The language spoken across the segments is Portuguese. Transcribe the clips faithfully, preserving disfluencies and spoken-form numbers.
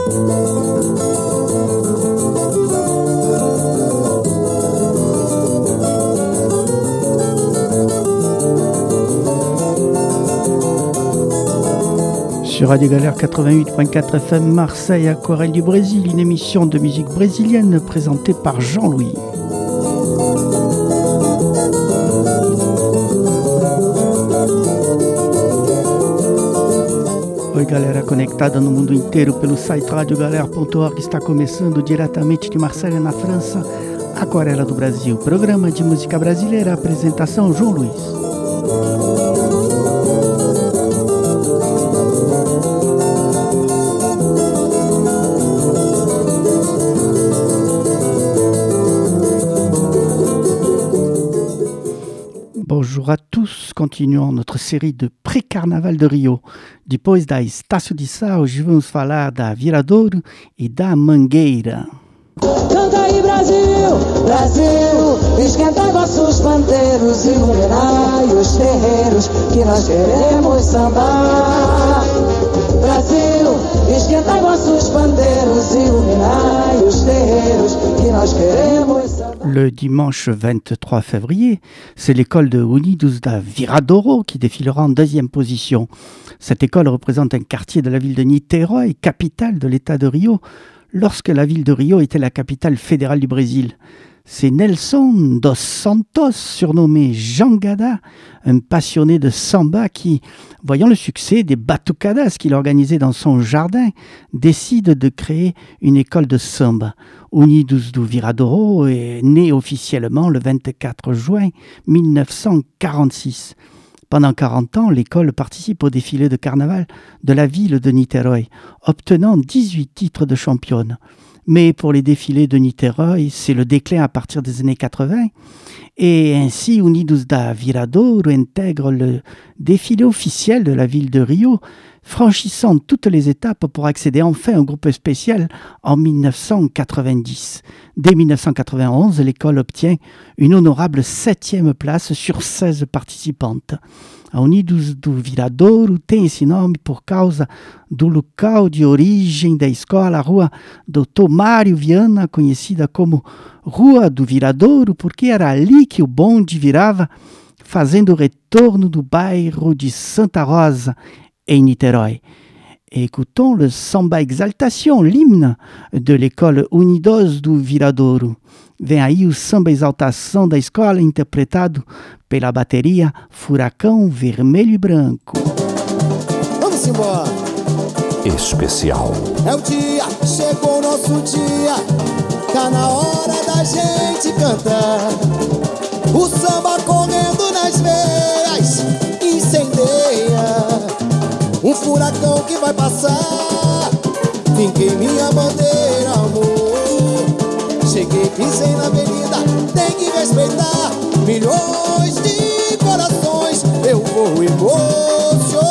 Sur Radio Galère quatre-vingt-huit point quatre F M Marseille, Aquarelle du Brésil, une émission de musique brésilienne présentée par Jean-Louis. Oi galera conectada no mundo inteiro pelo site radio galera ponto org, está começando diretamente de Marselha, na França, Aquarela do Brasil, programa de música brasileira, apresentação João Luiz. Bonjour à tous, continuons notre série de pré-carnaval de Rio. Depois da Estácio de Sá, hoje vamos falar da Viradouro e da Mangueira. Canta aí Brasil, Brasil, esquenta vossos pandeiros, iluminai os terreiros, que nós queremos sambar. Brasil, esquenta vossos pandeiros, iluminai os terreiros, que nós queremos sambar. Le dimanche vingt-trois février, c'est l'école de Unidos da Viradouro qui défilera en deuxième position. Cette école représente un quartier de la ville de Niterói, capitale de l'état de Rio, lorsque la ville de Rio était la capitale fédérale du Brésil. C'est Nelson dos Santos, surnommé Jangada, un passionné de samba qui, voyant le succès des batucadas qu'il organisait dans son jardin, décide de créer une école de samba. Unidos do Viradouro est né officiellement le vingt-quatre juin mille neuf cent quarante-six. Pendant quarante ans, l'école participe au défilé de carnaval de la ville de Niterói, obtenant dix-huit titres de championne. Mais pour les défilés de Niterói, c'est le déclin à partir des années quatre-vingts. Et ainsi, Unidos da Viradouro intègre le défilé officiel de la ville de Rio, franchissant toutes les étapes pour accéder enfin au groupe spécial en mille neuf cent quatre-vingt-dix. Dès mille neuf cent quatre-vingt-onze, l'école obtient une honorable septième place sur seize participantes. A Unidos do Viradouro tem esse nome por causa do local de origem da escola, a Rua doutor Mário Viana, conhecida como Rua do Viradouro, porque era ali que o bonde virava, fazendo o retorno do bairro de Santa Rosa, em Niterói. Écoutons le Samba Exaltation, l'hymne de l'école Unidos do Viradouro. Vem aí o Samba Exaltação da escola, interpretado pela bateria Furacão Vermelho e Branco. Vamos embora! Especial. É o dia, chegou o nosso dia, tá na hora da gente cantar. O samba correndo nas veias, incendeia. Um furacão que vai passar, finquei minha bandeira, amor. Cheguei, pisei na avenida, tem que respeitar. Milhões de corações eu vou emocionar.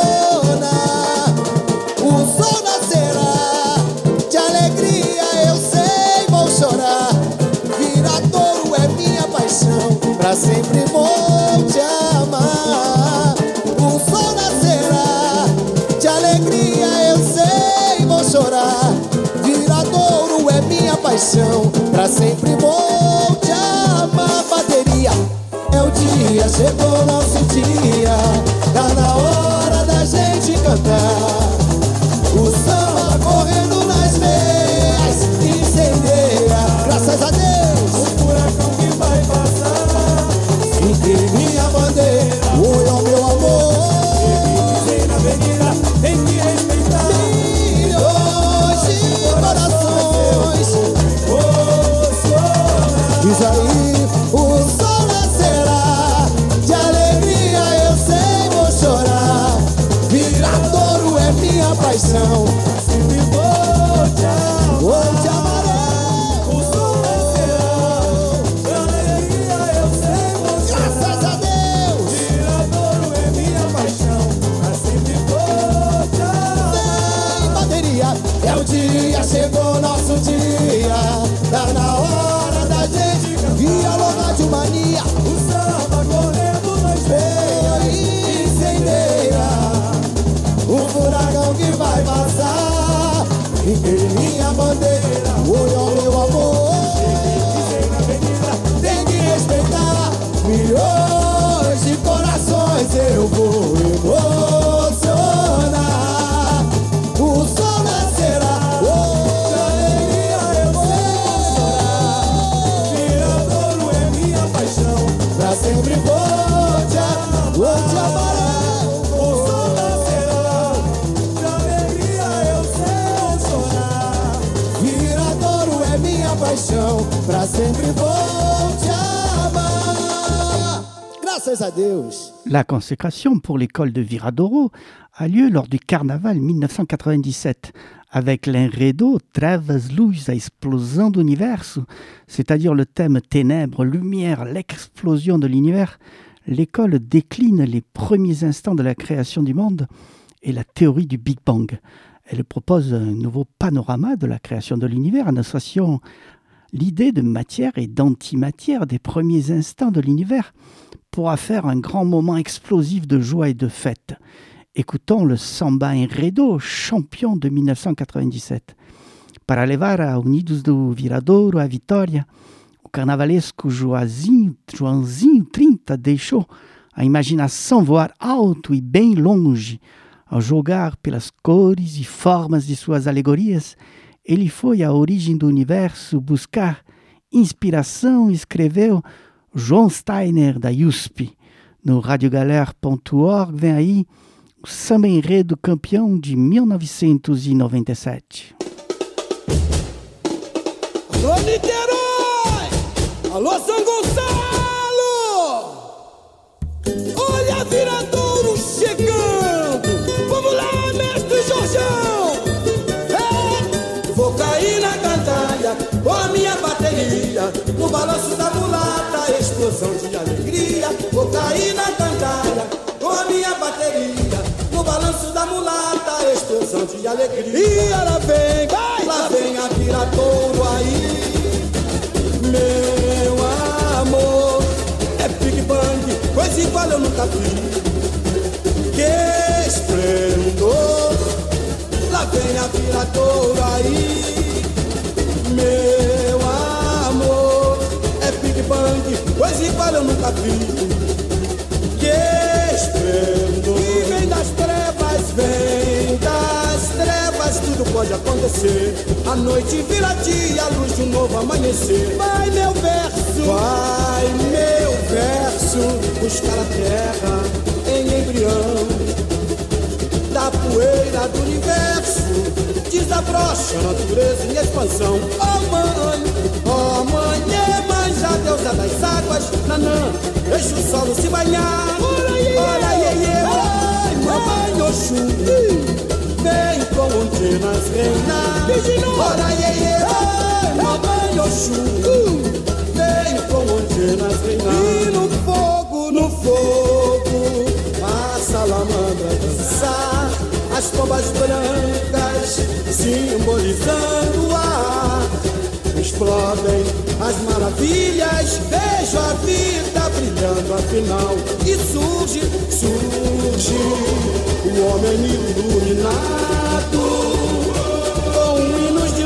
O sol nascerá, de alegria eu sei, vou chorar. Viradouro é minha paixão, pra sempre vou te amar. O sol nascerá, de alegria eu sei, vou chorar. Viradouro é minha paixão, pra sempre vou te amar. Bateria, é o dia, chegou o nosso dia, tá na hora da gente cantar. O samba correndo nas veias, incendeia, graças a Deus. O furacão que vai passar, entre minha bandeira, oi ao meu amor. Cheguei na avenida, tem que respeitar. Milhões de corações, diz aí, o sol nascerá, de alegria eu sei, vou chorar. Viradouro é minha paixão, sempre vou te amar, vou te amar. O sol nascerá, de alegria eu sei, vou chorar. Graças a Deus, Viradouro é minha paixão, sempre vou te amar. Vem bateria, é o dia, chegou nosso dia, tá na hora da gente viola de mania, o samba correndo nas veias, incendeia. O furacão que vai passar, em minha bandeira. Oi, meu amor, tem que respeitar. Milhões de corações eu vou emocionar. O sol nascerá, oh, de alegria eu vou chorar. Viradouro é minha paixão, pra sempre vou te amar, vou te amar. O sol nascerá, de alegria eu sei chorar. Viradouro é minha paixão, pra sempre vou te amar. Graças a Deus. La consécration pour l'école de Viradouro a lieu lors du carnaval mille neuf cent quatre-vingt-dix-sept avec l'enredo Trevas, Luz, a Explosão do Universo, c'est-à-dire le thème ténèbres, lumière, l'explosion de l'univers. L'école décline les premiers instants de la création du monde et la théorie du Big Bang. Elle propose un nouveau panorama de la création de l'univers en associant l'idée de matière et d'antimatière des premiers instants de l'univers pourra faire un grand moment explosif de joie et de fête. Écoutons le Samba Enredo, champion de mille neuf cent quatre-vingt-dix-sept. Para levar a Unidos do Viradouro a vitória, o carnavalesco Joãozinho, Joãozinho trinta deixou a imaginação voar alto e bem longe. Ao jogar pelas cores e formas de suas alegorias, ele foi à origem do universo buscar inspiração e escreveu João Steiner, da U S P. No radiogalère ponto org vem aí o Samba Enredo campeão de mil novecentos e noventa e sete. Alô, Niterói! Alô, São Gonçalo! Olha, Viradouro chegando! Vamos lá, mestre Jorjão! É. Vou cair na cantalha com a minha bateria, no balanço da mulata, explosão de alegria. Vou cair na cantalha com a minha bateria, no balanço da mulata, explosão de alegria. E ela vem, vai, lá vem a Viradouro aí. Meu amor, é Big Bang, coisa igual eu nunca vi. Que esplendor, lá vem a Viradouro aí. Meu amor, é Big Bang, coisa igual eu nunca vi. Que esplendor, e vem das trevas, vem das trevas, tudo pode acontecer. A noite vira dia, a luz de um novo amanhecer. Vai meu verso, vai meu verso, buscar a terra em embrião. Da poeira do universo desabrocha a natureza em expansão. Oh mãe, oh mãe, Iemanjá, deusa das águas, Nanã, deixa o solo se banhar. Ora iê, iê, oi, mamãe Oxum, vem com ondinas reinar. Ora iê, iê, oi, mamãe Oxum, vem com ondinas reinar. E no fogo, no fogo, a salamandra dançar, as pombas brancas simbolizando o ar. Explodem as maravilhas, vejo a vida brilhando afinal. E surge, surge o homem iluminado, com hinos de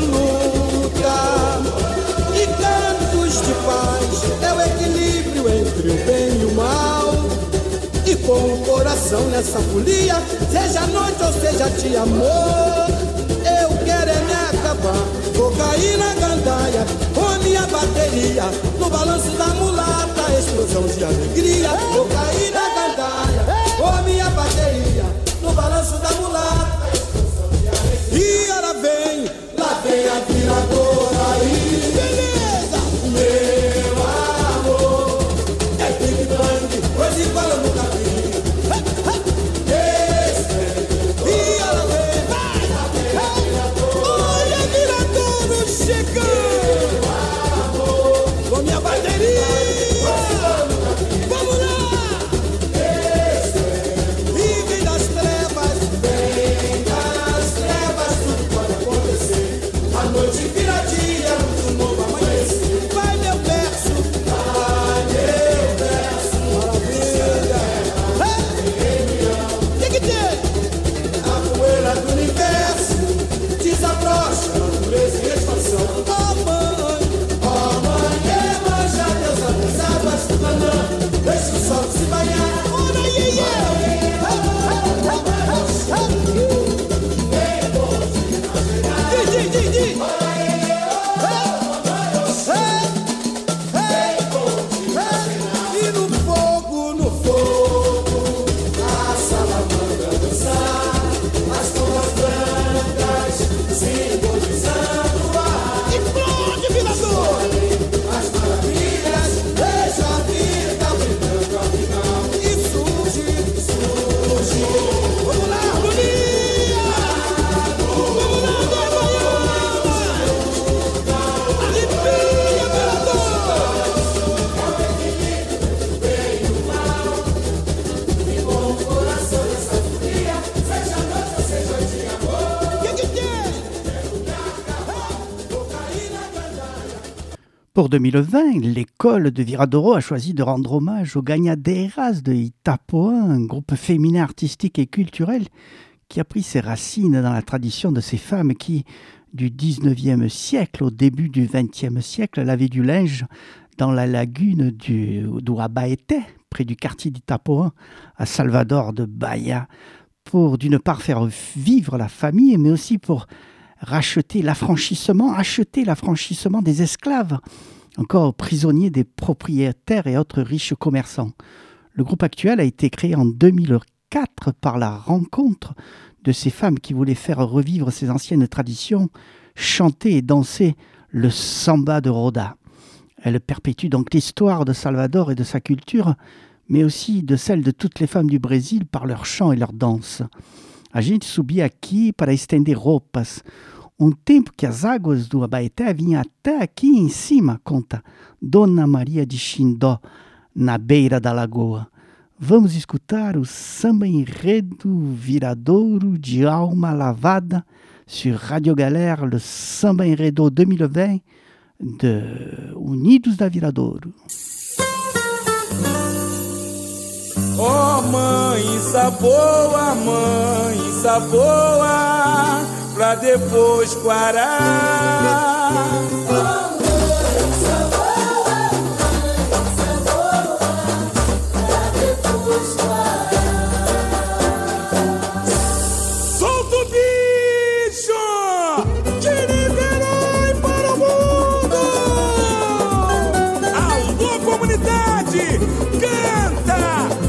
luta e cantos de paz. É o equilíbrio entre o bem e o mal. E com o coração nessa folia, seja noite ou seja dia, amor, eu quero é me acabar. Vou cair na gandaia com a minha bateria, no balanço da mulata, explosão de alegria. Vou cair na gandaia com a minha bateria, no balanço da mulata, explosão de alegria. E ela vem, lá vem a Viradouro aí. Beleza! Meu amor, é Big Bang, coisa igual eu nunca vi. Com minha bateria, vamos lá! E vem das trevas, vem das trevas, tudo pode acontecer. A noite vira dia, um novo amanhecer. Vai meu verso, vai meu verso, maravilha. O que que tem? A poeira do universo desabrocha Pour deux mille vingt, l'école de Viradouro a choisi de rendre hommage aux Ganhadeiras de Itapoã, un groupe féminin artistique et culturel qui a pris ses racines dans la tradition de ces femmes qui, du dix-neuvième siècle au début du vingtième siècle, lavaient du linge dans la lagune du, do Abaeté, près du quartier d'Itapoã, à Salvador de Bahia, pour d'une part faire vivre la famille, mais aussi pour racheter l'affranchissement, acheter l'affranchissement des esclaves, encore prisonniers des propriétaires et autres riches commerçants. Le groupe actuel a été créé en deux mille quatre par la rencontre de ces femmes qui voulaient faire revivre ces anciennes traditions, chanter et danser le samba de Roda. Elle perpétue donc l'histoire de Salvador et de sa culture, mais aussi de celle de toutes les femmes du Brésil par leur chant et leur danse. A gente subia aqui para estender roupas. Um tempo que as águas do Abaeté vinham até aqui em cima, conta Dona Maria de Xindó, na beira da lagoa. Vamos escutar o samba enredo Viradouro de alma lavada sur Radio Galère, le samba enredo deux mille vingt de Unidos da Viradouro. Oh, mãe, saboa, mãe, saboa, pra depois parar. Oh, mãe, saboa, mãe, saboa, pra depois parar. Solta o bicho, de Niterói para o mundo. Alô, comunidade, canta!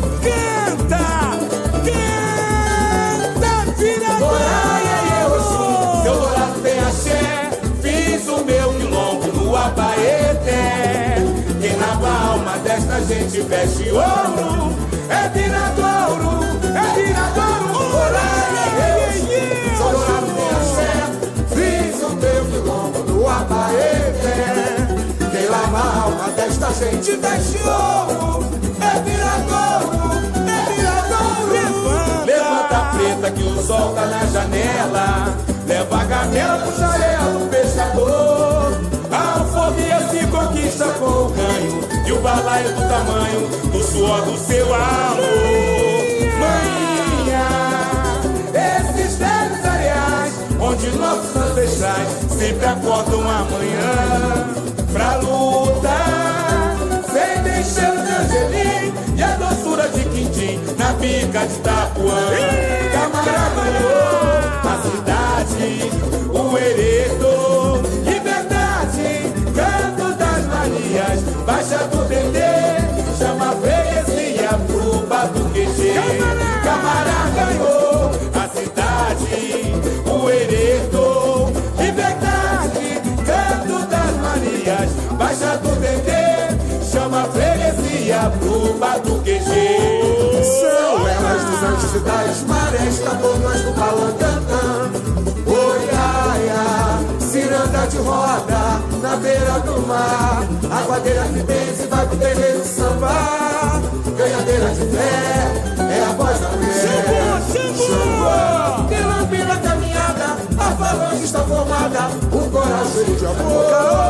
Quem lava a alma desta gente veste ouro. É Viradouro, é Viradouro. Sou dourado, tem axé, fiz o meu quilombo no Abaeté. Quem lava a alma desta gente veste ouro. É Viradouro, é Viradouro. Levanta, levanta a preta que o sol tá na janela. Leva a gamela pro xarelo, pescador. A alforria se conquista com o ganho e o balaio do tamanho do suor do seu amor. Maninha, esses velhos areais onde nossos ancestrais sempre acordam amanhã pra lutar, sem deixar o de Angelim e a doçura de Quindim na pica de Itapuã. Camarada ganhou a cidade, o heredo, liberdade, canto das Marias, baixa do Dendê, chama a freguesia pro batuqueje. Camarada ganhou a cidade, o heredo, liberdade, canto das Marias, baixa do Dendê, chama a freguesia pro batuqueje. São elas dos anjos e das marés, tabonas do Balantantã. Oi, ai, ai, ciranda de roda na beira do mar. Aguadeira que benze vai pro terreiro samba. Ganhadeira de fé é a voz da mulher. Chuva, Pilampina caminhada, a falange está formada, o coração de amor.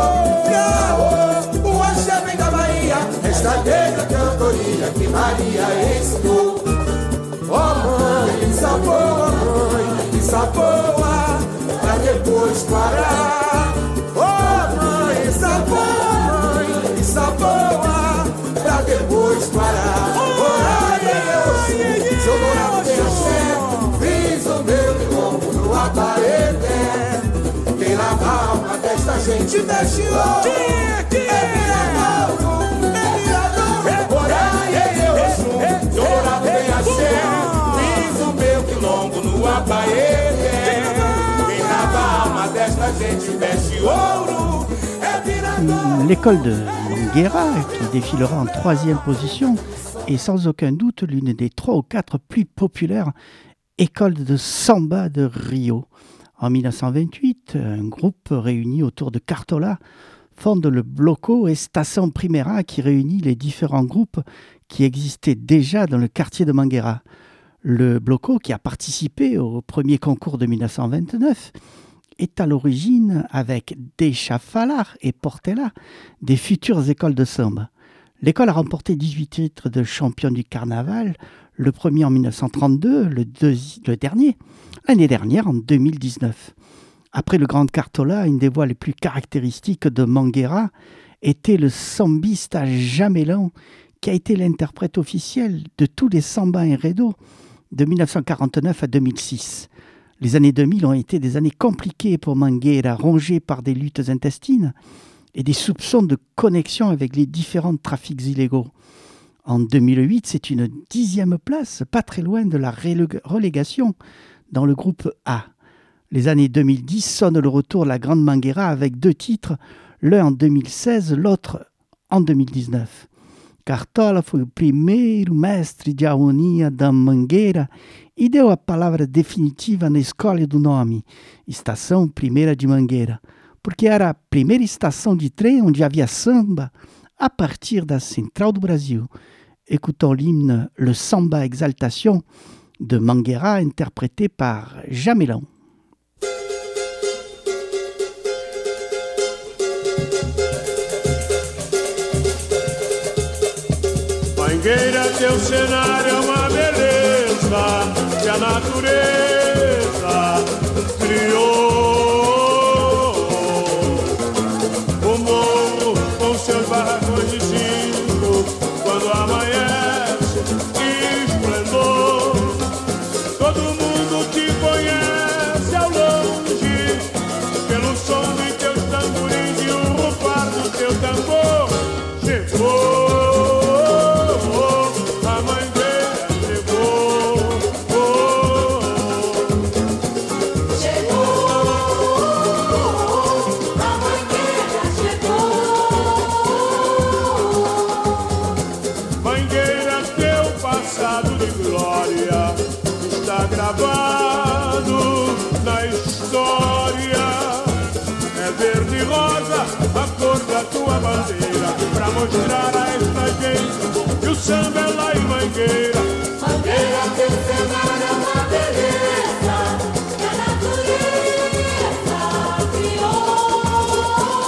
Caô, o axé vem da Bahia, esta negra cantoria que Maria ensinou. Ó oh, mãe, saboa, mãe, saboa, pra depois parar. Ó oh, mãe, saboa, mãe, saboa, pra depois parar. Olha Deus, sou dourado de axé, fiz o meu quilombo no Abaeté. Quem lava gente veste ouro. É viradouro, é viradouro. Coragem eu assumo, dourado bem a ser. Fiz o meu quilombo no Apaê. Quem lava a alma desta gente veste ouro. É viradouro. L'école de Mangueira, qui défilera en troisième position, est sans aucun doute l'une des trois ou quatre plus populaires écoles de samba de Rio. En mille neuf cent vingt-huit, un groupe réuni autour de Cartola fonde le Bloco Estação Primera qui réunit les différents groupes qui existaient déjà dans le quartier de Mangueira. Le Bloco, qui a participé au premier concours de mille neuf cent vingt-neuf, est à l'origine, avec Deixa Falar et Portela, des futures écoles de samba. L'école a remporté dix-huit titres de champion du carnaval, le premier en mille neuf cent trente-deux, le, deuxi- le dernier l'année dernière en deux mille dix-neuf. Après le Grand Cartola, une des voix les plus caractéristiques de Mangueira était le sambista Jamelão, qui a été l'interprète officiel de tous les sambas enredo de mille neuf cent quarante-neuf à deux mille six. Les années deux mille ont été des années compliquées pour Mangueira, rongées par des luttes intestines et des soupçons de connexion avec les différents trafics illégaux. En deux mille huit, c'est une dixième place, pas très loin de la relég- relégation dans le groupe A. Les années deux mille dix sonnent le retour de la Grande Mangueira avec deux titres, l'un en deux mille seize, l'autre en deux mille dix-neuf. Cartola foi o primeiro mestre de harmonia da Mangueira e deu a palavra definitiva na escolha do nome, Estação Primeira de Mangueira, porque era a primeira estação de trem onde havia samba a partir da Central do Brasil. Écoutons l'hymne Le Samba Exaltation de Mangueira interprété par Jamelão. Mangueira, teu cenário é uma beleza que a natureza criou. O morro com seus barracões de zinco, quando amanhece, esplendor. Todo mundo te conhece ao longe, pelo som de teus tamborins e o rufar do teu tambor. Chegou. Gravado na história, é verde e rosa a cor da tua bandeira, pra mostrar a esta gente que o samba é lá em Mangueira. Mangueira, teu cenário é uma beleza que a natureza criou.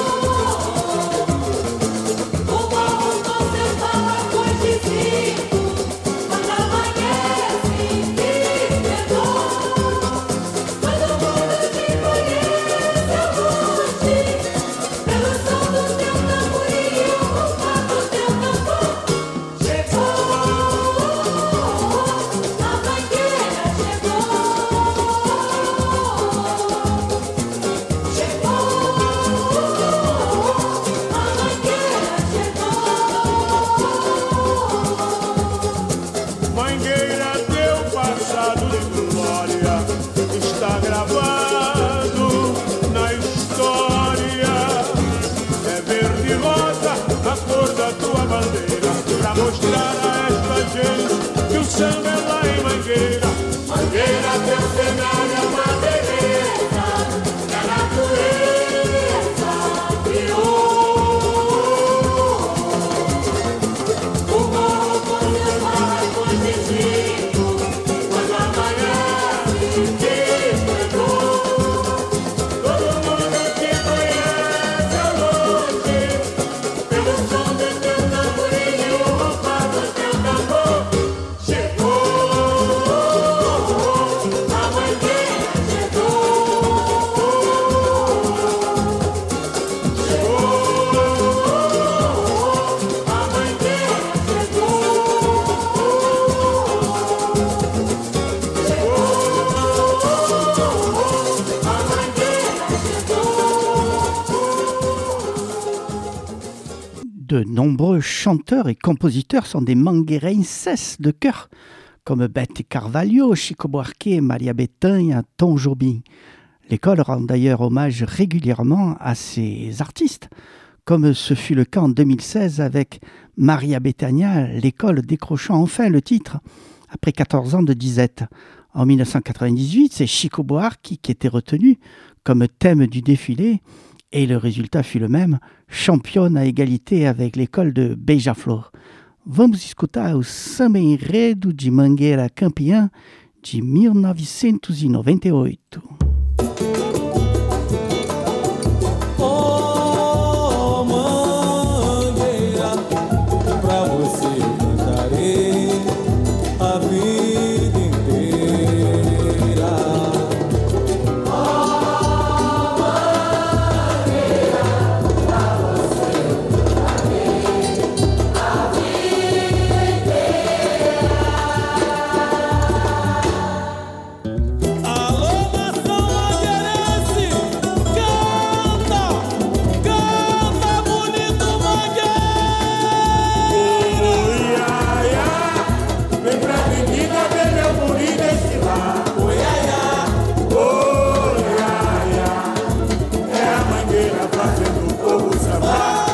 O morro com seus barracões de zinco, quando amanhece, Chegou, a De nombreux chanteurs et compositeurs sont des mangueirenses de cœur, comme Bete Carvalho, Chico Buarque, Maria Bethânia, Tom Jobim. L'école rend d'ailleurs hommage régulièrement à ces artistes, comme ce fut le cas en deux mille seize avec Maria Bethânia, l'école décrochant enfin le titre après quatorze ans de disette. En mille neuf cent quatre-vingt-dix-huit, c'est Chico Buarque qui était retenu comme thème du défilé et le résultat fut le même, championne à égalité avec l'école de Beija-Flor. Vamos escutar o Samba Enredo de Mangueira campeã de mil novecentos e noventa e oito. Oh, Mangueira, pra você cantarei a vida inteira. Oh, Mangueira, pra você cantarei a vida inteira. Alô, nação mangueirense, canta, canta bonito Mangueira. Vem pra avenida ver meu guri desfilar. Oi, ai, ai. Oh, ia, ia. É a mangueira fazendo o povo sambar.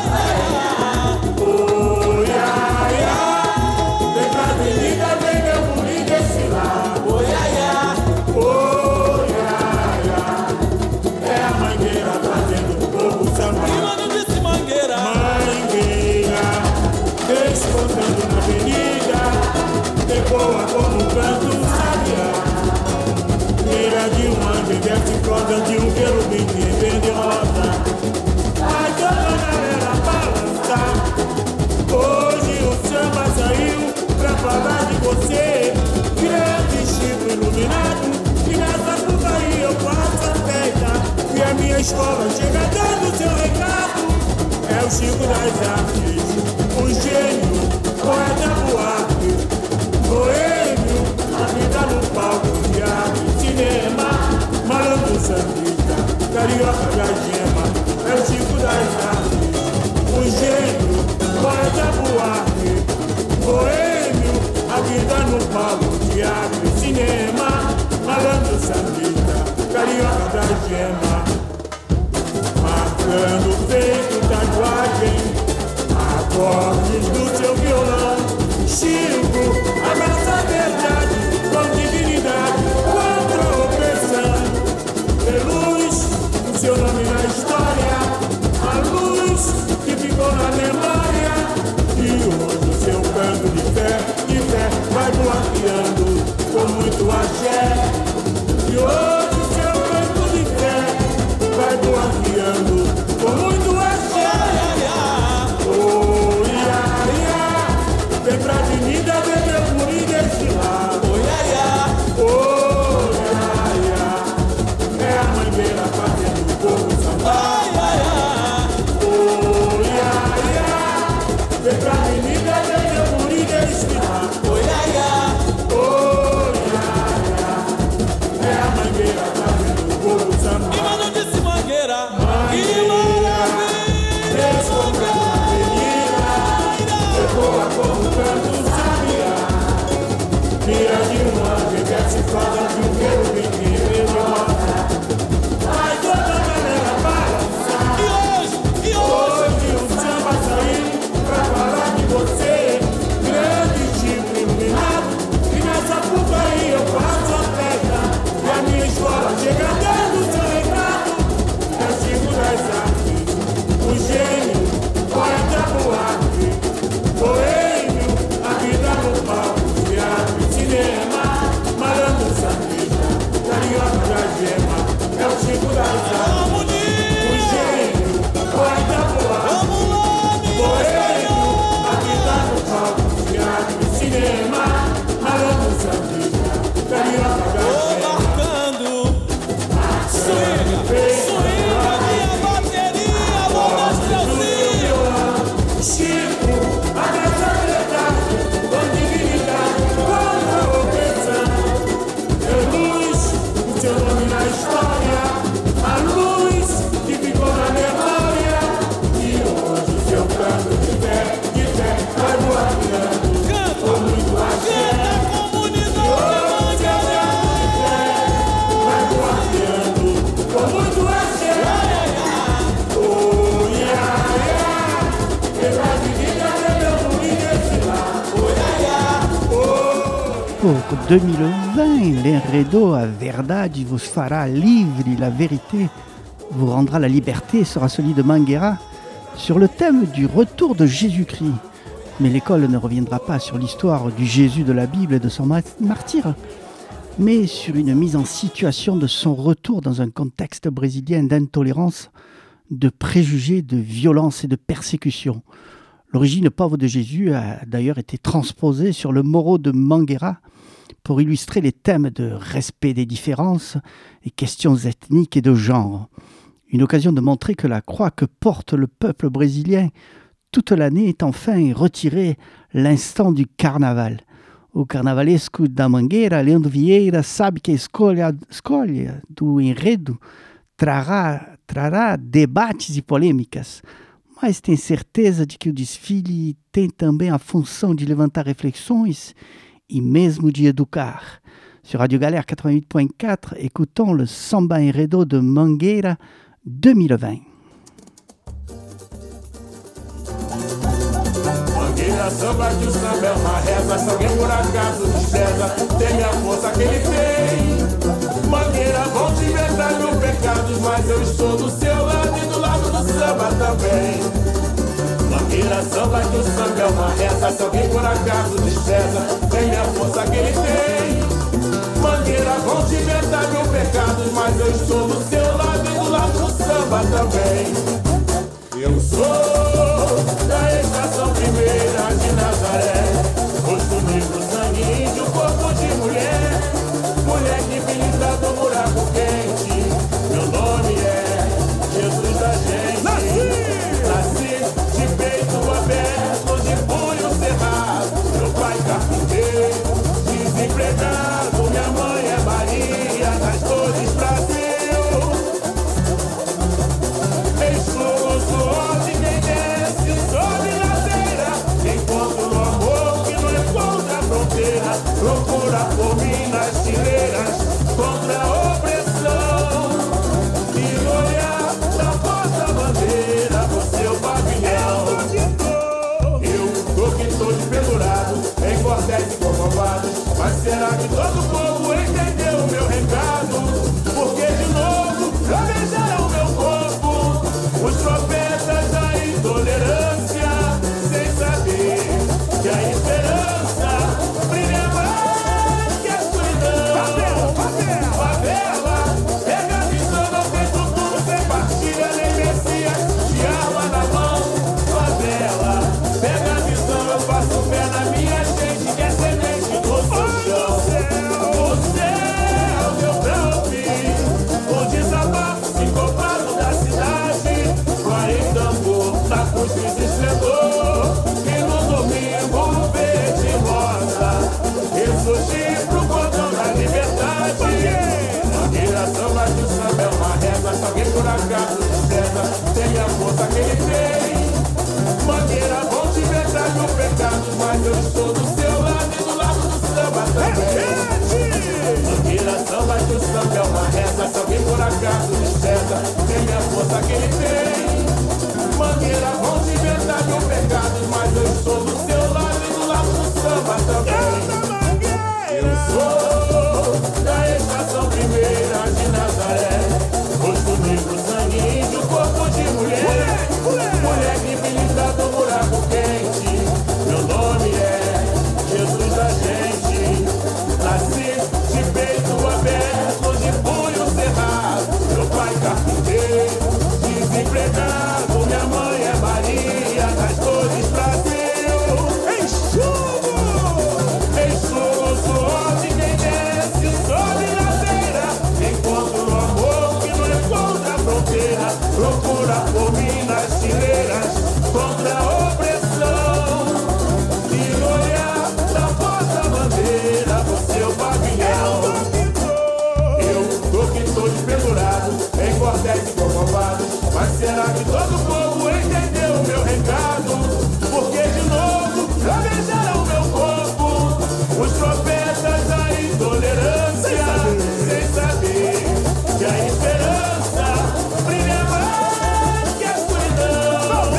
Oh, ia, ia. Vem pra avenida ver meu guri desfilar. Oi, ai, ai. Oh, ia, ia. É a mangueira fazendo o povo E sambar. mano disse Mangueira. Mangueira, descontando na avenida, ecoa como um canto sabiá. Mira de um anjo, veste corda de um querubim que vende rosa. Faz toda a galera balançar. Hoje o samba saiu pra falar de você. Grande Chico iluminado, e nessa fruta aí eu faço a festa. E a minha escola chega dando seu recado. É o Chico das artes, o gênio, poeta Buarque, boêmio, a vida no palco, teatro, cinema, malandro sambista, carioca da gema. É o Chico das artes, o gênio, poeta Buarque, boêmio, a vida no palco, teatro, cinema, malandro sambista, carioca da gema. Marcando o peito, tatuagem, acordes do seu violão. Chico, abraça a verdade, com dignidade, contra a opressão. Vê luz, o seu nome na história, a luz que ficou na memória. E hoje o seu canto de fé, de fé, vai boateando com muito axé. E hoje o seu canto de fé vai boateando com muito axé. Oh, ia, ia. Vem pra avenida ver meu guri desfilar. Oi, ai, ai. Oh, ia, ia. É a mangueira fazendo o povo sambar. Ai, ai, ai. Oh, ia, ia. Vem pra avenida ver meu guri desfilar. Oi, ai, ai. Oh, ia, ia. É a mangueira fazendo o povo E sambar. mano disse Mangueira. Que Descontando na avenida, ecoa como um canto sabiá. Mira de um anjo, veste corda de um querubim que vende rosa. Faz toda a galera balançar. E hoje, e hoje. Hoje o samba saiu pra falar de você. Grande Chico iluminado, e nessa putaria eu faço a festa. E a minha escola chega dando seu recado. É o Chico das artes, o gênio, poeta Buarque, boêmio, a vida no palco, teatro, cinema, malandro sambista, deux mille vingt, l'enredo a verdade vos farà livre, la vérité vous rendra la liberté, sera celui de Mangueira sur le thème du retour de Jésus-Christ. Mais l'école ne reviendra pas sur l'histoire du Jésus de la Bible et de son martyre, mais sur une mise en situation de son retour dans un contexte brésilien d'intolérance, de préjugés, de violence et de persécution. L'origine pauvre de Jésus a d'ailleurs été transposée sur le Moro de Mangueira pour illustrer les thèmes de respect des différences et questions ethniques et de genre. Une occasion de montrer que la croix que porte le peuple brésilien toute l'année est enfin retirée l'instant du carnaval. O carnavalesco da Mangueira, Leandro Vieira, sabe que a escolha, escolha do enredo trará, trará debates e polêmicas, mas tem certeza de que o desfile tem também a função de levantar reflexões e mesmo de educar. Sur Radio Galère quatre-vingt-huit point quatre, écoutons le Samba Enredo de Mangueira deux mille vingt. Mangueira samba que o samba é uma reza, se alguém por acaso despreza, teme a força que ele tem. Mangueira vão te inventar mil pecados, mas eu estou do seu lado e do lado do samba também. Mangueira samba que o samba é uma reza, se alguém por acaso despreza, teme a força que ele tem. Mangueira vão te inventar mil pecados, mas eu estou do seu lado e do lado do samba também. Eu sou da estação primeira de Nazaré, rosto negro, sangue índio, corpo de mulher, mulher que filha do buraco quente. Meu nome é Jesus da gente. Nasci, nasci de peito aberto, de punho cerrado. Meu pai carpinteiro, desempregado, minha mãe é Maria das Dores Brasil. Enxugo suor de quem desce sobe ladeira, encontro o amor que não encontra fronteira, procura por mim nas fileiras contra a opressão e olhar da vossa bandeira pro seu pavilhão. Eu tô que tô despendurado em cordéis e corcovados, mas será que todo o povo entendeu o meu recado? Porque de novo planejaram o meu corpo os profetas da intolerância, sem saber que a esperança brilha mais que a escuridão. Favela, favela, favela, pega a visão, não tem futuro sem partilha nem messias de arma na mão. Favela, pega a visão, eu faço fé na minha gente que é semente do seu chão. O céu deu pra ouvir o desabafo sincopado da cidade, vai tambor da cruz de esplendor, e no domingo verde e rosa ressurgir pro cordão da liberdade. Mangueira samba que o samba é uma reza, se alguém por acaso despreza, tem a força que ele tem. Mangueira vão te inventar mil pecados, mas eu estou do seu lado e do lado do samba também. Mangueira samba que o samba é uma reza, se alguém por acaso despreza, tem a força que ele tem. Mangueira vão te inventar mil pecados, mas eu estou do seu lado e do lado do samba também. Eu sou da estação primeira de Nazaré, rosto negro, sangue índio, corpo de mulher, mulher que filha do buraco quente. Meu nome é Jesus da gente. Nasci de peito aberto, de punho cerrado. Meu pai carpinteiro, desempregado, minha mãe é Maria das Dores Brasil. Enxugo, enxugo o suor de quem desce sobe ladeira, encontro o amor que não encontra fronteira, procura por mim nas fileiras contra a opressão e olhar da vossa bandeira pro seu pavilhão. Eu tô que tô despendurado em cordéis e corcovados, mas será que todo o povo entendeu o meu recado? Porque de novo planejaram o meu corpo os profetas da intolerância, sem saber que a esperança brilha mais que a escuridão.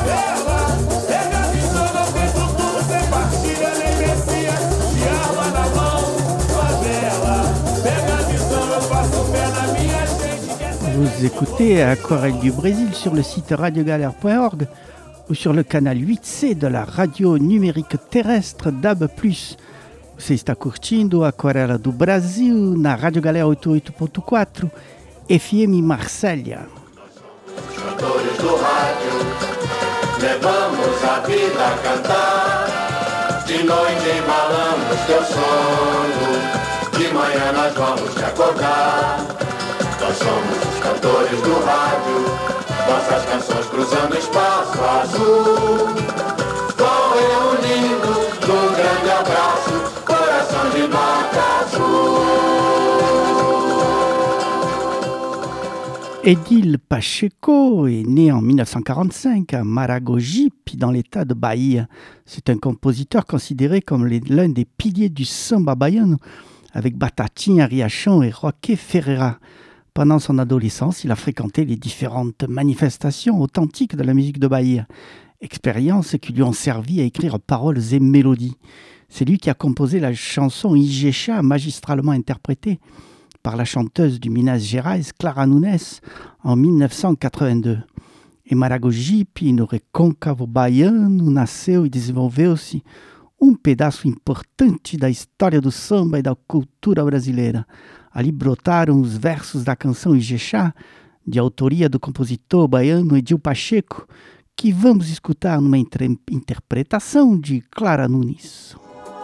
Favela, pega a visão, não tem futuro sem partilha nem messias de arma na Vous écoutez Aquarelle du Brésil sur le site radio galère point org ou sur le canal huit C de la radio numérique terrestre D A B plus. Você está curtindo Aquarela do Brasil na Rádio Galera oitenta e oito ponto quatro F M Marsella. Cantores do rádio, levamos a vida a cantar. De noite embalamos teu sono, de manhã nós vamos te acordar. Nós somos os cantores do rádio, nossas canções cruzando o espaço azul. Vão reunidos num grande abraço, coração de nota azul. Edil Pacheco est né en mille neuf cent quarante-cinq à Maragogipe, dans l'état de Bahia. C'est un compositeur considéré comme les- l'un des piliers du samba baiano, avec Batatinha, Riachão et Roque Ferreira. Pendant son adolescence, il a fréquenté les différentes manifestations authentiques de la musique de Bahia, expériences qui lui ont servi à écrire paroles et mélodies. C'est lui qui a composé la chanson Ijecha, magistralement interprétée par la chanteuse du Minas Gerais, Clara Nunes, en mille neuf cent quatre-vingt-deux. Em Maragogipe, no recôncavo baiano, nasceu e desenvolveu-se um pedaço importante da história do samba e da cultura brasileira. Ali brotaram os versos da canção Ijexá, de autoria do compositor baiano Edil Pacheco, que vamos escutar numa intre- interpretação de Clara Nunes.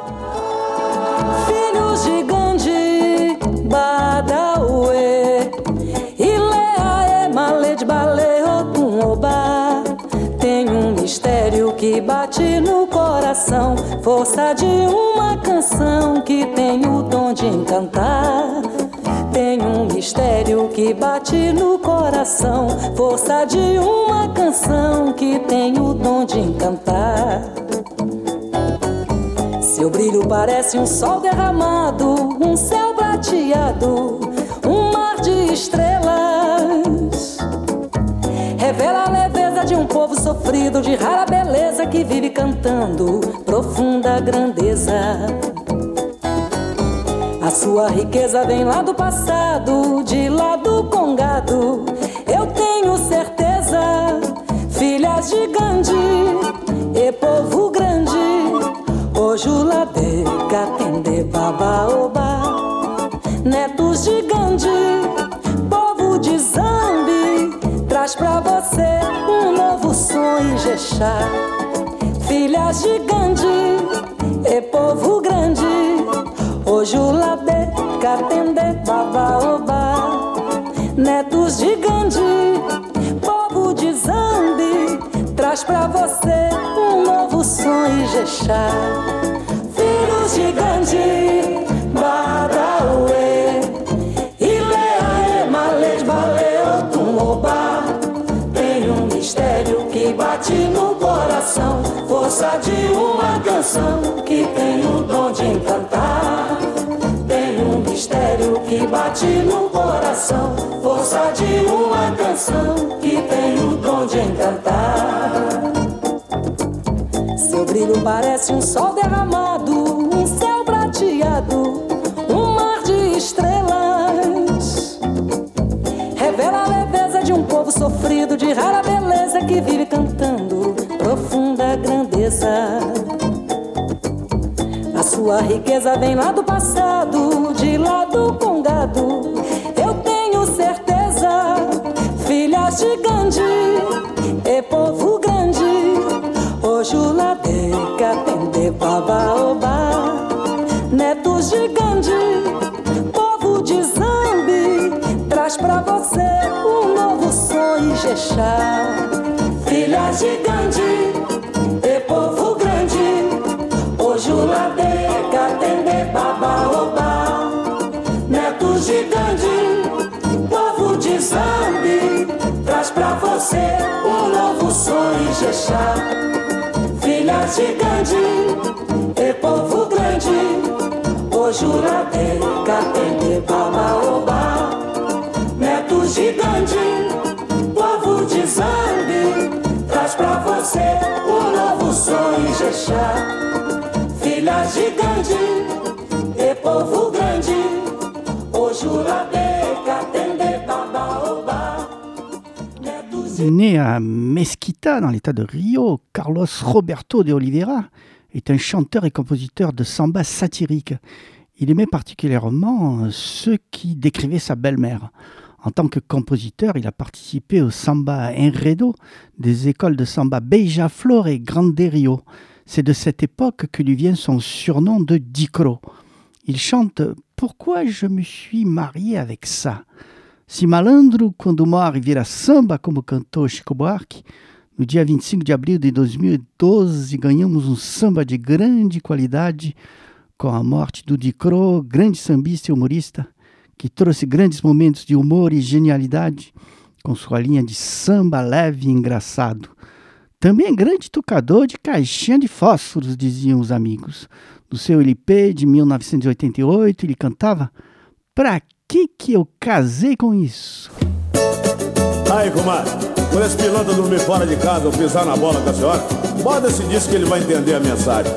Filhos de Gandhi, Badaue, Ilea, Emale de Baleotum, Oba. Tem um mistério que bate no coração, força de uma canção que tem o dom de encantar. Tem um mistério que bate no coração, força de uma canção que tem o dom de encantar. Seu brilho parece um sol derramado, um céu prateado, um mar de estrelas. Revela a leveza de um povo sofrido, de rara beleza que vive cantando profunda grandeza. A sua riqueza vem lá do passado, de lá do Congado. Eu tenho certeza, filhas de Gandhi e povo grande. Ojulade, Katende, Babaoba, netos de Gandhi, povo de Zambi, traz pra você um novo sonho Ijexá. Filhas de Gandhi e povo grande, Ojulade, Katende, Babaoba, netos de Gandhi, povo de Zambi, traz pra você um novo sonho Ijexá. Filhos de Gandhi, Badaue, Ilea, Emale de Baleotum, Oba. Tem um mistério que bate no coração, força de uma canção que tem o dom de encantar. Tem um mistério que bate no coração, força de uma canção que tem o dom de encantar. Seu brilho parece um sol derramado, um céu prateado, um mar de estrelas. Revela a leveza de um povo sofrido, de rara beleza que vive cantando profunda grandeza. A sua riqueza vem lá do passado, de lá do Congado. Eu tenho certeza, filhas de Gandhi e povo grande. Ojulade, Katende, Babaoba, netos de Gandhi, povo de Zambi, traz pra você um novo sonho Ijexá. Filhas de Gandhi e povo grande, Ojulade, Katende, Babaoba, netos de Gandhi, povo de Zambi, traz pra você um novo sonho Ijexá. Filhas de Gandhi e povo grande, Ojulade, Katende, Babaoba, netos de Gandhi, povo de Zambi, traz pra você um novo sonho Ijexá. Filhas de Gandhi e povo grande, Ojulade, Katende, Babaoba, Né à Mesquita, dans l'état de Rio, Carlos Roberto de Oliveira est un chanteur et compositeur de samba satirique. Il aimait particulièrement ceux qui décrivaient sa belle-mère. En tant que compositeur, il a participé au samba enredo des écoles de samba Beija-Flor et Grande Rio. C'est de cette époque que lui vient son surnom de Dicro. Il chante « Pourquoi je me suis marié avec ça ?» Se malandro, quando morre, vira samba, como cantou Chico Buarque. No dia vinte e cinco de abril de dois mil e doze, ganhamos um samba de grande qualidade com a morte do Dicro, grande sambista e humorista, que trouxe grandes momentos de humor e genialidade com sua linha de samba leve e engraçado. Também grande tocador de caixinha de fósforos, diziam os amigos. No seu L P de mil novecentos e oitenta e oito, ele cantava Pra que que eu casei com isso? Aí, comadre, quando esse pilantra dormir fora de casa ou pisar na bola com a senhora, bota esse disco que ele vai entender a mensagem.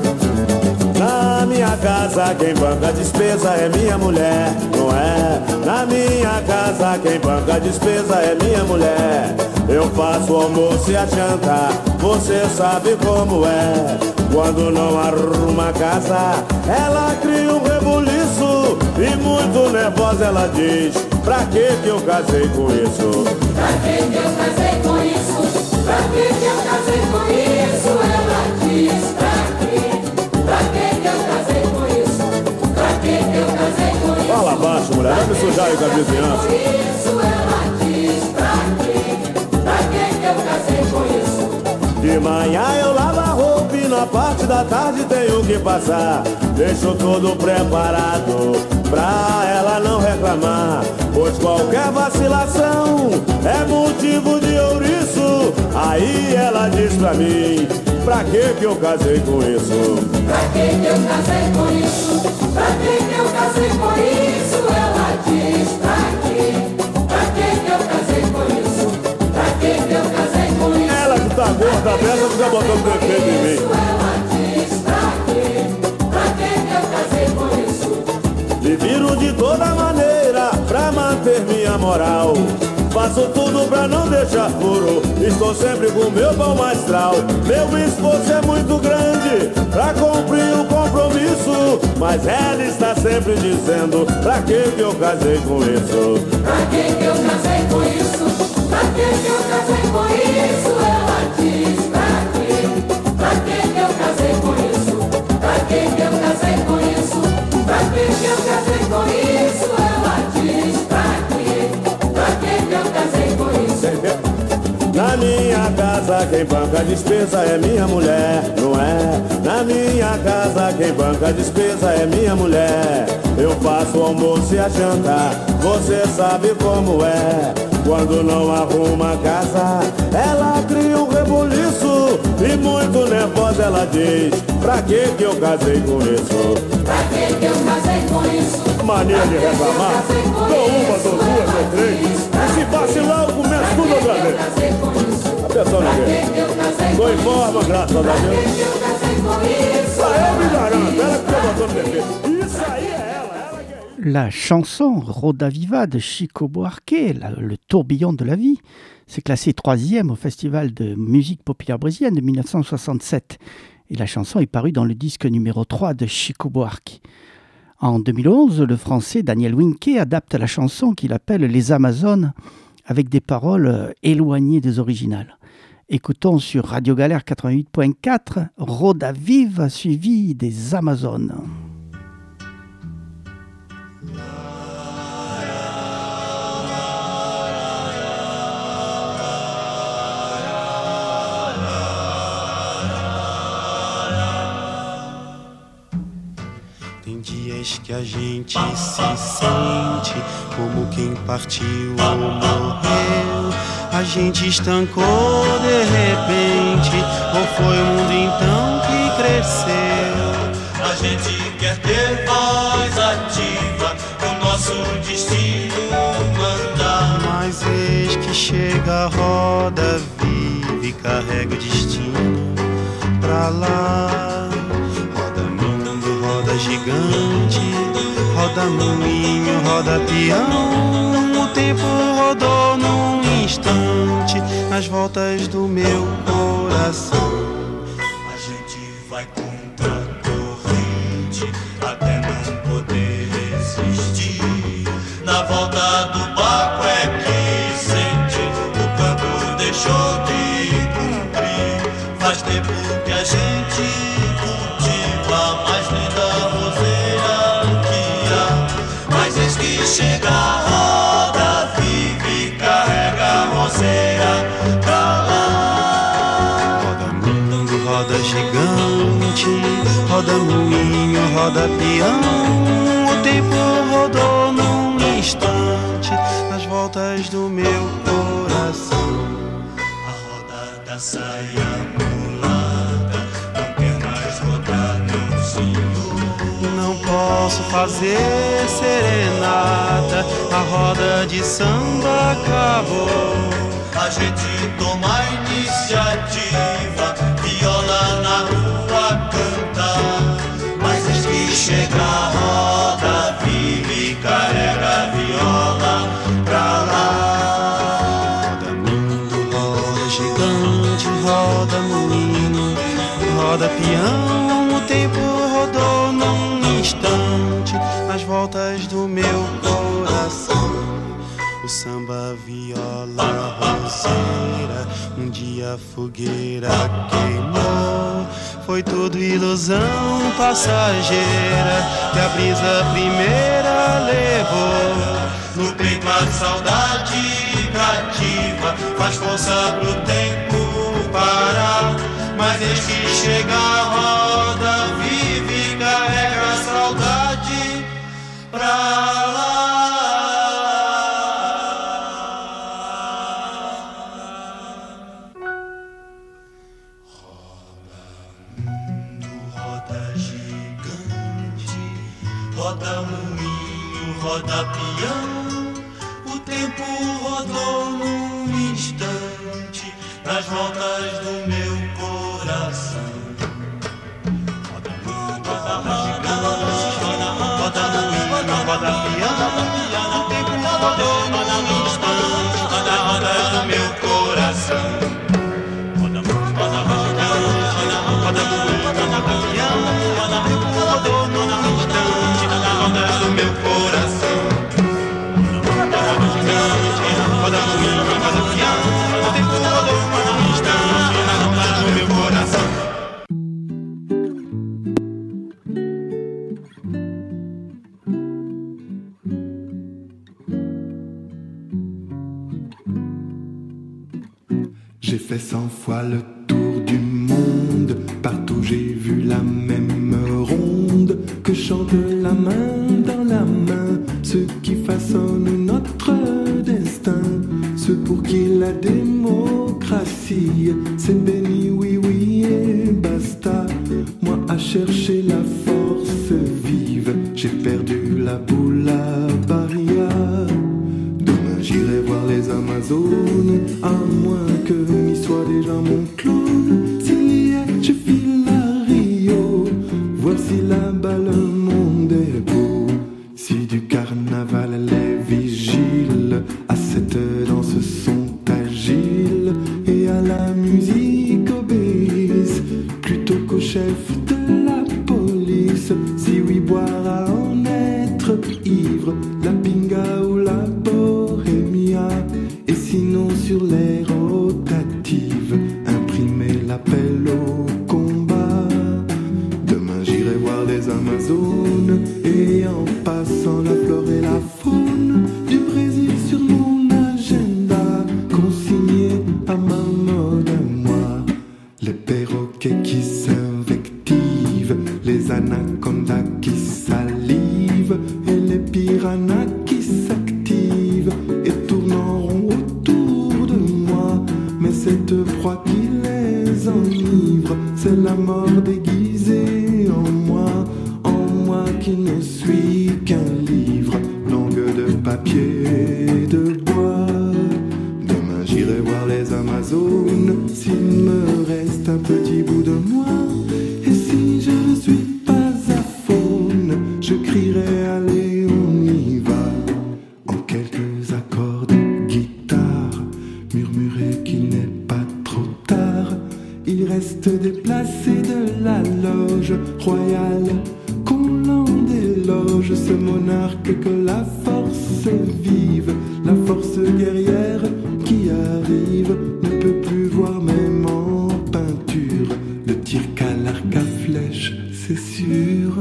Na minha casa quem banca a despesa é minha mulher, não é? Na minha casa quem banca a despesa é minha mulher. Eu faço o almoço e a janta, você sabe como é. Quando não arruma a casa, ela cria um rebuliço e muito nervosa ela diz: pra que que eu casei com isso? Pra que que eu casei com isso? Pra que que eu casei com isso? Ela diz: pra que? Pra que que eu casei com isso? Pra que que eu casei com isso? Fala baixo, mulher, vai me sujar aí com a vizinhança. Por isso ela diz: pra que? Pra que que eu casei com isso? De manhã eu lavo a roupa e na parte da tarde tenho que passar. Deixo tudo preparado pra ela não reclamar, pois qualquer vacilação é motivo de ouriço. Aí ela diz pra mim: pra que que eu casei com isso? Pra que que eu casei com isso? Pra que que eu casei com isso? Ela diz: pra que? Pra que que eu casei com isso? Pra que que eu casei com isso? Ela que tá gorda dessa fica botando defeito em mim. Ela diz: pra que? Pra que que eu casei com isso? Me viro de toda maneira pra manter minha moral. Faço tudo pra não deixar furo, estou sempre com meu pão astral. Meu esforço é muito grande pra cumprir o compromisso, mas ela está sempre dizendo: pra que que eu casei com isso? Pra que que eu casei com isso? Pra que que eu casei com isso? Ela diz: pra que? Pra que que eu casei com isso? Pra que que eu casei com isso? Pra que que eu casei com isso? Ela diz: pra que? Pra que que eu casei com isso? Na minha casa quem banca a despesa é minha mulher, não é? Na minha casa quem banca a despesa é minha mulher. Eu faço o almoço e a janta, você sabe como é. Quando não arruma a casa, ela cria um rebuliço e muito nervosa ela diz: pra que que eu casei com isso? Pra que que eu casei com isso? Mania de reclamar, dou uma, dou duas, dou três, e se vacilar eu começo tudo outra vez. Atenção, ninguém. Tô em forma, graças a Deus. Isso aí eu me garanto, ela que tá botando defeito. Isso aí é ela, ela que é isso. La chanson Roda Viva de Chico Buarque, la- le tourbillon de la vie, s'est classée troisième au Festival de musique populaire brésilienne de mille neuf cent soixante-sept. Et la chanson est parue dans le disque numéro trois de Chico Buarque. En deux mille onze, le français Daniel Winke adapte la chanson qu'il appelle Les Amazones avec des paroles euh, éloignées des originales. Écoutons sur Radio Galère quatre-vingt-huit point quatre Roda Viva suivi des Amazones. Tem dias que a gente se sente como quem partiu ou morreu. A gente estancou de repente, ou foi o mundo então que cresceu? A gente quer ter voz ativa, o nosso destino mandar. Mas eis que chega a roda viva e carrega o destino pra lá. Roda mundo, roda gigante, roda moinho, roda peão. O tempo rodou num instante nas voltas do meu coração. A gente vai contra a corrente até não poder resistir. Na volta do barco é que sente o campo deixou de cumprir. Faz tempo que a gente cultiva a mais linda roseira que há. Mas eis que chega a roda, vive e carrega a roseira pra lá. Roda mundo, roda gigante, roda moinho, roda peão. O tempo rodou num instante nas voltas do meu coração. A roda da saia mulata não quer mais rodar, não, senhor. Não posso fazer serenata, a roda de samba acabou. A gente toma a iniciativa, viola na rua canta. Mas eis que chega a roda, vive e carrega a viola pra lá. Roda mundo, roda gigante, roda moinho, roda peão. O tempo rodou num instante nas voltas do meu coração. O samba, viola, roseira, um dia a fogueira queimou. Foi tudo ilusão passageira que a brisa primeira levou. No peito a saudade cativa, faz força pro tempo parar. Mas eis que chega a roda, vive e carrega a saudade pra lá. Roda moinho, roda peão. O tempo rodou num instante nas voltas do meu coração. Roda moinho, roda gigante, roda moinho, roda peão. O tempo rodou num instante nas voltas do meu coração. Roda moinho, roda gigante, roda moinho, roda peão. O tempo rodou num instante rodas do meu coração. Roda gigante, roda moinho, roda peão. O tempo rodou num instante nas rodas do meu coração. J'ai fait cent fois le tour du monde. Partout j'ai vu la même ronde que chante la main dans la main. Ceux qui façonnent notre destin, ceux pour qui la démocratie c'est béni, oui, oui et basta. Moi à chercher la force vive, j'ai perdu la boule à Paria. Demain j'irai voir les Amazones, à moins que m'y soit déjà mon clone. S'il y est, je file à Rio, voir si là-bas le monde est beau. Si du carnaval les vigiles à cette danse sont agiles et à la musique obéissent plutôt qu'au chef de la police. Si oui, boire à en être ivre, la pinga ou la bohémia. Et sinon sur les rotatives, imprimer l'appel au combat. Demain j'irai voir les Amazones et en passant la flore et la faune du Brésil sur mon agenda, consigné à ma mode à moi. Les perroquets qui s'invectivent, les anacondas qui salivent et les piranhas qui s'activent et tournent en rond autour de moi. Mais cette proie qui les enivre, c'est la mort déguisée en moi, en moi qui ne suis qu'un livre, langue de papier et de bois. Demain j'irai voir les Amazones, s'il me reste un petit bout de moi. Et si je ne suis pas à faune, qu'il n'est pas trop tard. Il reste déplacé de la loge royale qu'on l'en déloge, ce monarque que la force vive, la force guerrière qui arrive, ne peut plus voir même en peinture le tir qu'à l'arc à flèche, c'est sûr.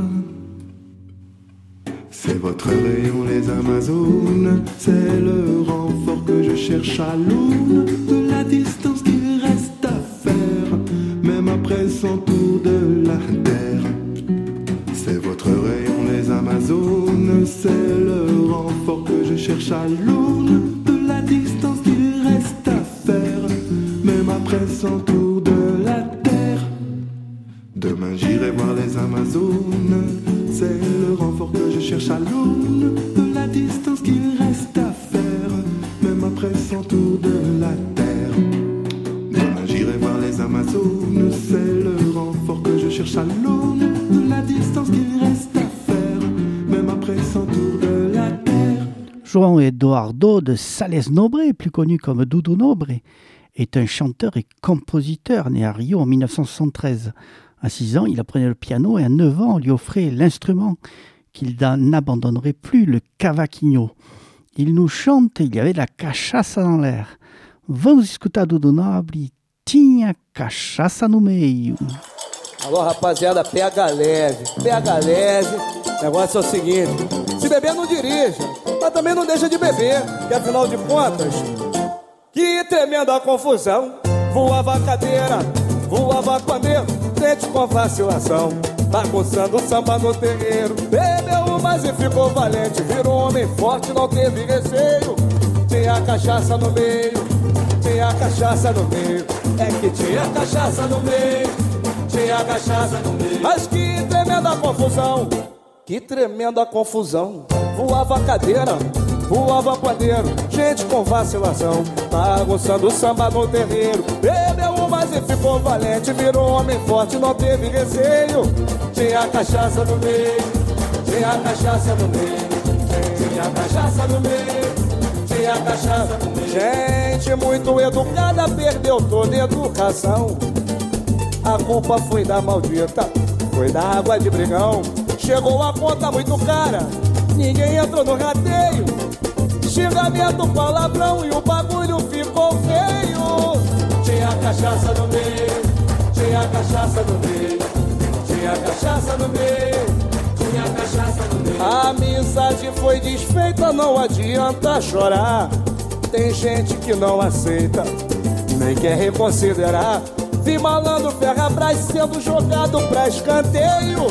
C'est votre rayon les Amazones, c'est le renfort que je cherche à l'aune de la distance qu'il reste à faire, même après cent tours de la terre. C'est votre rayon les Amazones, c'est le renfort que je cherche à l'aune de la distance qu'il reste à faire, même après cent tours de la terre. Demain j'irai voir les Amazones, c'est le renfort que je cherche à l'aune de la distance qu'il reste à faire, même après cent tours de la terre. Demain j'irai voir les Amazones, c'est le renfort que je cherche à l'aune de la distance qu'il reste à faire, même après cent tours de la terre. João Eduardo de Sales Nobre, plus connu comme Dudu Nobre, est un chanteur et compositeur né à Rio en mille neuf cent soixante-treize. À six ans, il apprenait le piano et à neuf ans, on lui offrait l'instrument qu'il n'abandonnerait plus, le cavaquinho. Il nous chante Il y avait de la cachaça dans l'air. Vamos escutar Dudu Nobre, Tinha cachaça no meio. Alô, rapaziada, pega leve, pega leve. O negócio é o seguinte, se beber não dirige, mas também não deixa de beber, que afinal de contas, que tremenda confusão. Voava a cadeira, voava pandeiro, frente com vacilação, bagunçando samba no terreiro. Bebeu umas e ficou valente, virou homem forte, não teve receio. Tinha cachaça no meio, tinha cachaça no meio, é que tinha cachaça no meio, tinha cachaça no meio. Mas que tremenda confusão, que tremenda confusão. Voava a cadeira, voava pandeiro, gente com vacilação, bagunçando samba no terreiro. Bebeu umas e ficou valente, virou homem forte, não teve receio. Tinha cachaça no meio, tinha cachaça no meio, tinha cachaça no meio, tinha cachaça no meio. Gente muito educada perdeu toda educação. A culpa foi da maldita, foi da água de brigão. Chegou a conta muito cara, ninguém entrou no rateio. Xingamento, palavrão e o bagulho ficou feio. Tinha cachaça no meio, tinha cachaça no meio, tinha cachaça no meio, tinha cachaça no meio. A amizade foi desfeita, não adianta chorar. Tem gente que não aceita, nem quer reconsiderar. Vi malandro Ferrabras sendo jogado pra escanteio.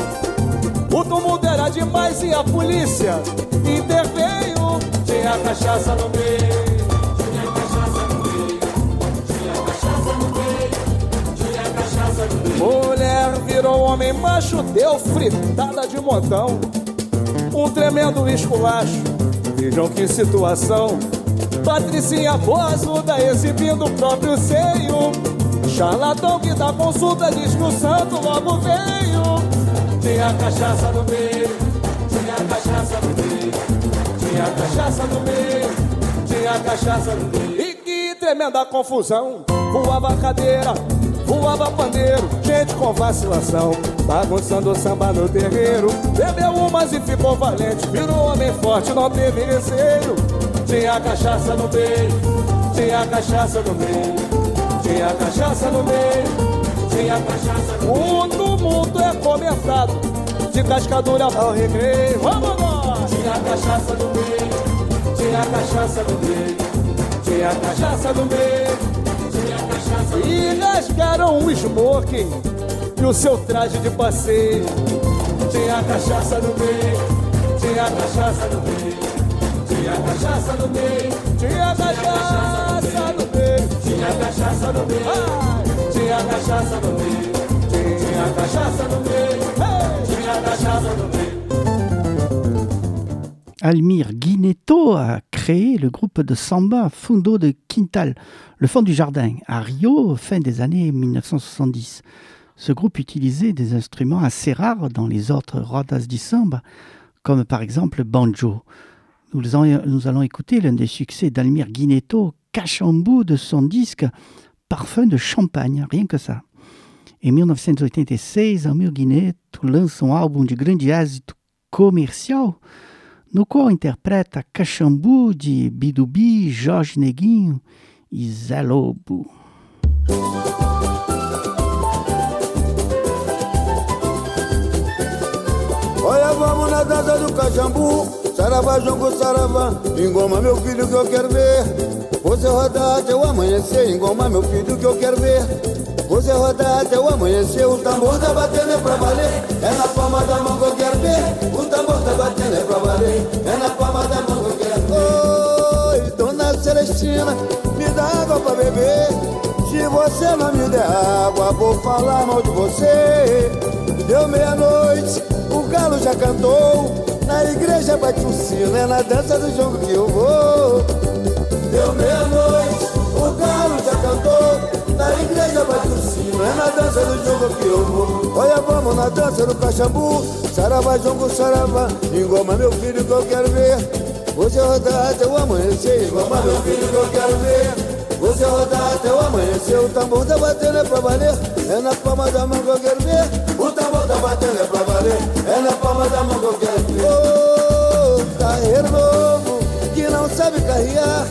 O tumulto era demais e a polícia interveio. Tinha cachaça no meio, tinha cachaça no meio, tinha cachaça no meio, tinha cachaça no meio. Mulher virou homem macho, deu fritada de montão. Um tremendo esculacho, vejam que situação. Patricinha boazuda exibindo o próprio seio. Charlatão que dá consulta diz que o santo logo veio. Tinha cachaça no meio, tinha cachaça no meio, tinha cachaça no meio, tinha cachaça no meio. E que tremenda confusão. Voava cadeira, voava pandeiro, gente com vacilação, bagunçando samba no terreiro. Bebeu umas e ficou valente, virou homem forte, não teve receio. Tinha cachaça no meio, tinha cachaça no meio, tinha cachaça no meio, tinha cachaça no meio. O tumulto é começado, de cascadura ao recreio. Vamos nós! Tinha cachaça no meio, tinha cachaça no meio, tinha cachaça no meio, tinha cachaça no meio. E rasgaram o smoking e o seu traje de passeio. Tinha cachaça no meio, tinha cachaça no meio, tinha cachaça no meio, tinha cachaça no meio, tinha cachaça no meio, tinha cachaça no meio, tinha cachaça no meio, tinha cachaça no meio. Almir Guineto a créé le groupe de samba Fundo de Quintal, le fond du jardin, à Rio, fin des années mille neuf cent soixante-dix. Ce groupe utilisait des instruments assez rares dans les autres rodas de samba, comme par exemple banjo. Nous allons, nous allons écouter l'un des succès d'Almir Guineto, Cachambu de son disque Parfum de Champagne, rien que ça. Em mil novecentos e oitenta e seis, Almir Guineto lança um álbum de grande êxito comercial, no qual interpreta Cachambu de Bidubi, Jorge Neguinho e Zé Lobo. Olha, vamos na dança do Cachambu, saravá, jongo, saravá, engoma meu filho que eu quero ver. Você rodar até o amanhecer, engoma meu filho que eu quero ver. Você rodar até o amanhecer, o tambor tá batendo é pra valer. É na palma da mão que eu quero ver. O tambor tá batendo é pra valer. É na palma da mão que eu quero ver. Oi, dona Celestina, me dá água pra beber. Se você não me der água, vou falar mal de você. Deu meia-noite, o galo já cantou. Na igreja bate o sino, é na dança do jogo que eu vou. Deu meia-noite, o galo já cantou. Na igreja bate o sino, é na dança do jogo que eu vou. Olha, vamos na dança do Cachambu, saravá, jongo, saravá, engoma meu filho que eu quero ver. Você rodar até o amanhecer, engoma meu filho que eu quero ver. Você rodar até o amanhecer, o tambor tá batendo é pra valer. É na palma da mão que eu quero ver. O tambor tá batendo é pra valer. É na palma da mão que eu quero ver. Ô, oh, carreiro novo, que não sabe carrear.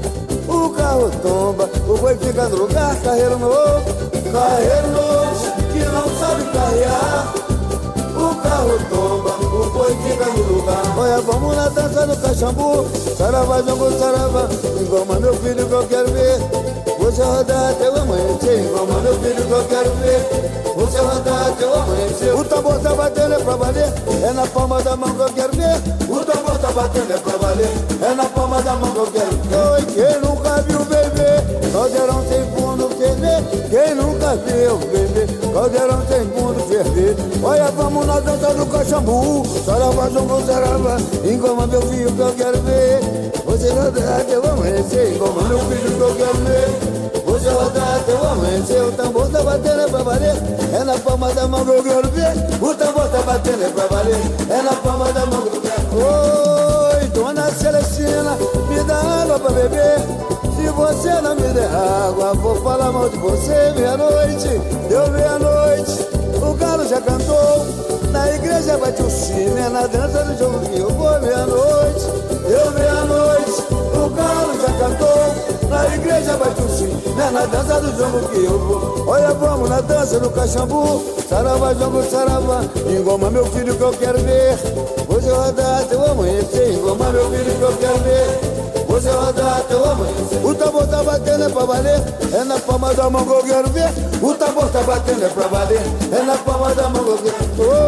O carro tomba, o boi fica no lugar. Carreiro novo, carreiro novo, que não sabe carrear. O carro tomba, o boi fica no lugar. Olha, vamos na dança do Cachambu, saravá, jongo, saravá, engoma meu filho que eu quero ver. Você rodar até o amanhecer, engoma meu filho que eu quero ver. Você rodar até o amanhecer, o tambor tá batendo é pra valer. É na palma da mão que eu quero ver. O tambor tá batendo é pra valer. É na palma da mão que eu quero ver. Oi, quem nunca viu bebê, caldeirão sem fundo ferver. Quem nunca viu bebê, caldeirão sem fundo ferver. Olha, vamos na dança do Cachambu, saravá, jongo, saravá, engoma meu filho que eu quero ver. Você rodar até o amanhecer, engoma meu filho que eu quero ver. Você rodar até o amanhecer, o tambor tá batendo é pra valer. É na palma da mão que eu quero ver. O tambor tá batendo é pra valer. É na palma da mão que eu quero ver. Oi, dona Celestina, me dá água pra beber. Se você não me der água, vou falar mal de você. Meia-noite, deu meia-noite, o galo já cantou. Na igreja bate o sino, é na dança do jogo que eu vou. Meia-noite, deu meia-noite, o galo já cantou. Na igreja bate o sino, é na dança do jogo que eu vou. Olha, vamos na dança do Cachambu, saravá, jongo, saravá, engoma meu filho que eu quero ver. Você rodar até o amanhecer, engoma meu filho que eu quero ver. Você rodar até o amanhecer, o tambor tá batendo é pra valer. É na palma da mão que eu quero ver. O tambor tá batendo é pra valer. É na palma da mão que eu quero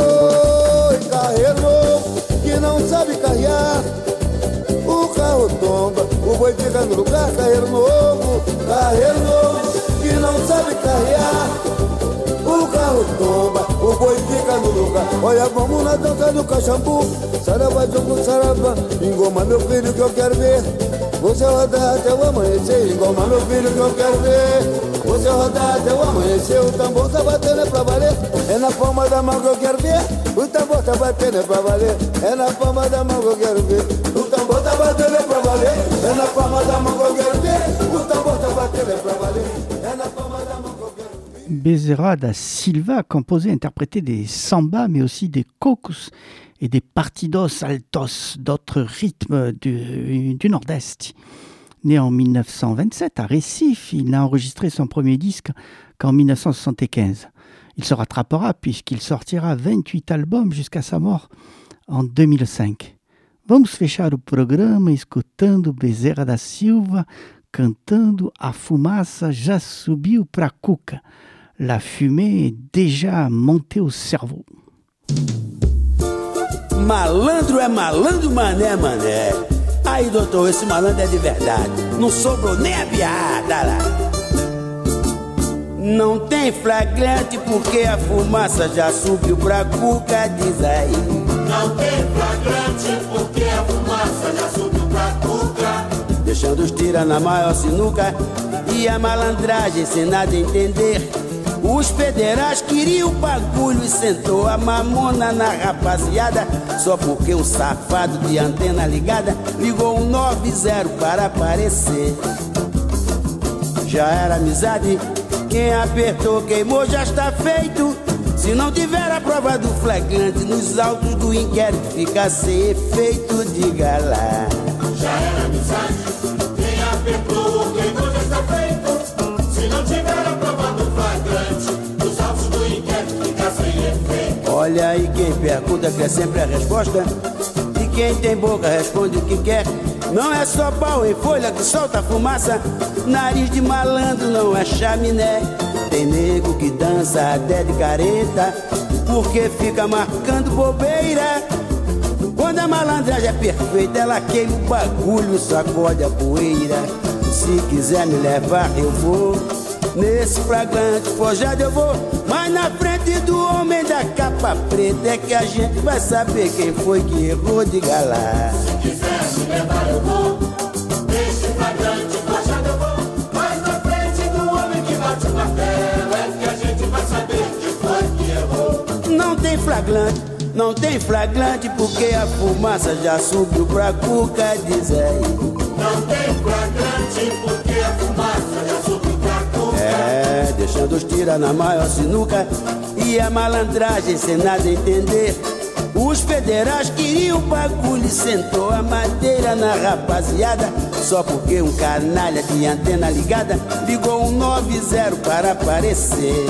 ver. Oi, carreiro novo, que não sabe carrear. O carro tomba, o boi fica no lugar. Carreiro novo, carreiro novo, que não sabe carrear. O carro tomba, o boi fica no lugar. Olha, vamos na dança do Cachambu, saravá, jongo, saravá, engoma meu filho que eu quero ver. Você rodar até o amanhecer, engoma meu filho que eu quero ver. Você rodar até o amanhecer, o tambor tá batendo é pra valer. É na palma da mão que eu quero ver. O tambor tá batendo é pra valer. É na palma da mão que eu quero ver. O tambor tá batendo é pra valer. É na palma da mão que eu quero ver. O tambor tá batendo é pra valer. É na palma da mão que eu quero ver. Bezerra da Silva composait et interprétait des sambas, mais aussi des cocos et des partidos altos, d'autres rythmes du, du Nord-Est. Né en mille neuf cent vingt-sept à Recife, il n'a enregistré son premier disque qu'en mille neuf cent soixante-quinze. Il se rattrapera puisqu'il sortira vingt-huit albums jusqu'à sa mort en deux mille cinq. Vamos fechar o programa escutando Bezerra da Silva cantando A Fumaça Já Subiu Pra Cuca. La fumée est déjà montée au cerveau. Malandro é malandro, mané é mané. Aí, doutor, esse malandro é de verdade. Não sobrou nem a piada lá. Não tem flagrante porque a fumaça já subiu pra cuca, diz aí. Não tem flagrante porque a fumaça já subiu pra cuca, deixando os tira na maior sinuca e a malandragem sem nada entender. Os federais queriam o bagulho e sentou a mamona na rapaziada, só porque um safado de antena ligada ligou um nove zero para aparecer. Já era amizade, quem apertou, queimou, já está feito. Se não tiver a prova do flagrante, nos autos do inquérito fica sem efeito, diga lá. Já era amizade, quem apertou, queimou, já está feito. Se não tiver a prova do flagrante, nos autos do inquérito fica sem efeito. Olha aí quem pergunta quer sempre a resposta, e quem tem boca responde o que quer. Não é só pau em folha que solta fumaça, nariz de malandro não é chaminé. Tem nego que dança até de careta, porque fica marcando bobeira. Quando a malandragem é perfeita, ela queima o bagulho, sacode a poeira. Se quiser me levar eu vou, nesse flagrante forjado eu vou. Mas na frente do homem da capa preta é que a gente vai saber quem foi que errou, diga lá. Se quiser me levar eu vou, nesse flagrante forjado eu vou. Mas na frente do homem que bate o martelo é que a gente vai saber quem foi que errou. Não tem flagrante, não tem flagrante, porque a fumaça já subiu pra cuca, diz aí. Não tem flagrante, porque a fumaça já subiu pra cuca. É, deixando os tira na maior sinuca e a malandragem sem nada entender. Os federais queriam o bagulho e sentou a madeira na rapaziada, só porque um canalha de antena ligada ligou um nove zero para aparecer.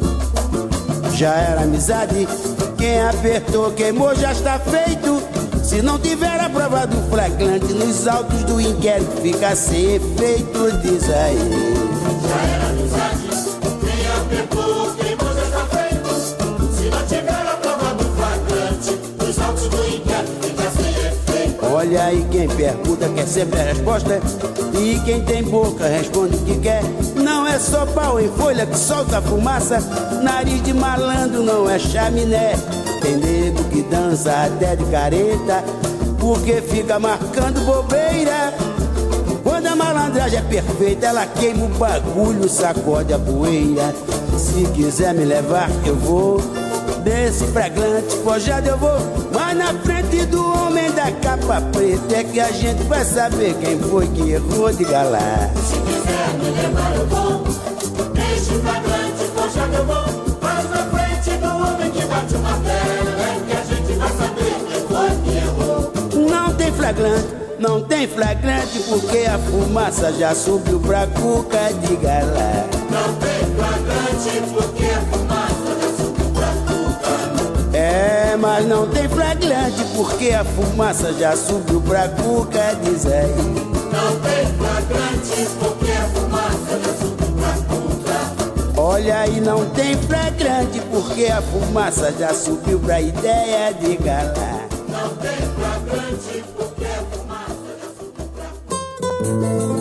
Já era amizade, quem apertou, queimou, já está feito. Se não tiver a prova do flagrante, nos autos do inquérito fica sem efeito, diz aí. Já era amizade, quem apertou, queimou, já está feito. Se não tiver a prova do flagrante, nos autos do inquérito fica sem efeito. Olha aí quem pergunta quer sempre a resposta, e quem tem boca responde o que quer. Não é só pau em folha que solta fumaça, nariz de malandro não é chaminé. Tem nego que dança até de careta, porque fica marcando bobeira. Quando a malandragem é perfeita, ela queima o bagulho, sacode a poeira. Se quiser me levar eu vou, desse flagrante forjado eu vou. Mas na frente do homem da capa preta é que a gente vai saber quem foi que errou, diga lá. Se quiser me levar eu vou, desse flagrante forjado eu vou. Mas na frente do homem que bate o martelo é que a gente vai saber quem foi que errou. Não tem flagrante, não tem flagrante, porque a fumaça já subiu pra cuca, diga lá. Não tem flagrante, porque a fumaça já subiu pra cuca. É, mas não tem flagrante, porque a fumaça já subiu pra cuca, diz aí. Não tem flagrante, porque a fumaça já subiu pra cuca. Olha aí, não tem flagrante, porque a fumaça já subiu pra ideia, diga lá. Não tem flagrante, porque a fumaça já subiu pra cuca.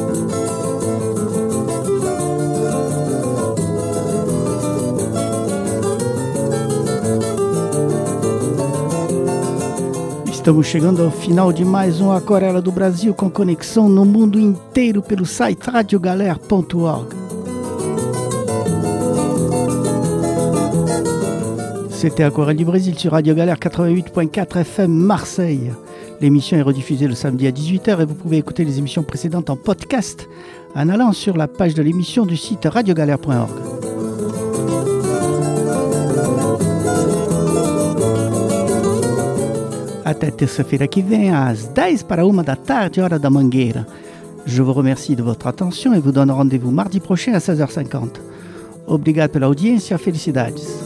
Estamos chegando ao final de mais um Aquarela do Brasil, com conexão no mundo inteiro pelo site radio galère ponto org. C'était Aquarelle du Brésil sur Radio Galère quatre-vingt-huit point quatre F M Marseille. L'émission est rediffusée le samedi à dix-huit heures et vous pouvez écouter les émissions précédentes en podcast en allant sur la page de l'émission du site radio galère point org. Até terça-feira que vem, às dez para uma da tarde, hora da Mangueira. Je vous remercie de votre attention et vous donne rendez-vous mardi prochain à seize heures cinquante. Obrigado pela audiência, felicidades.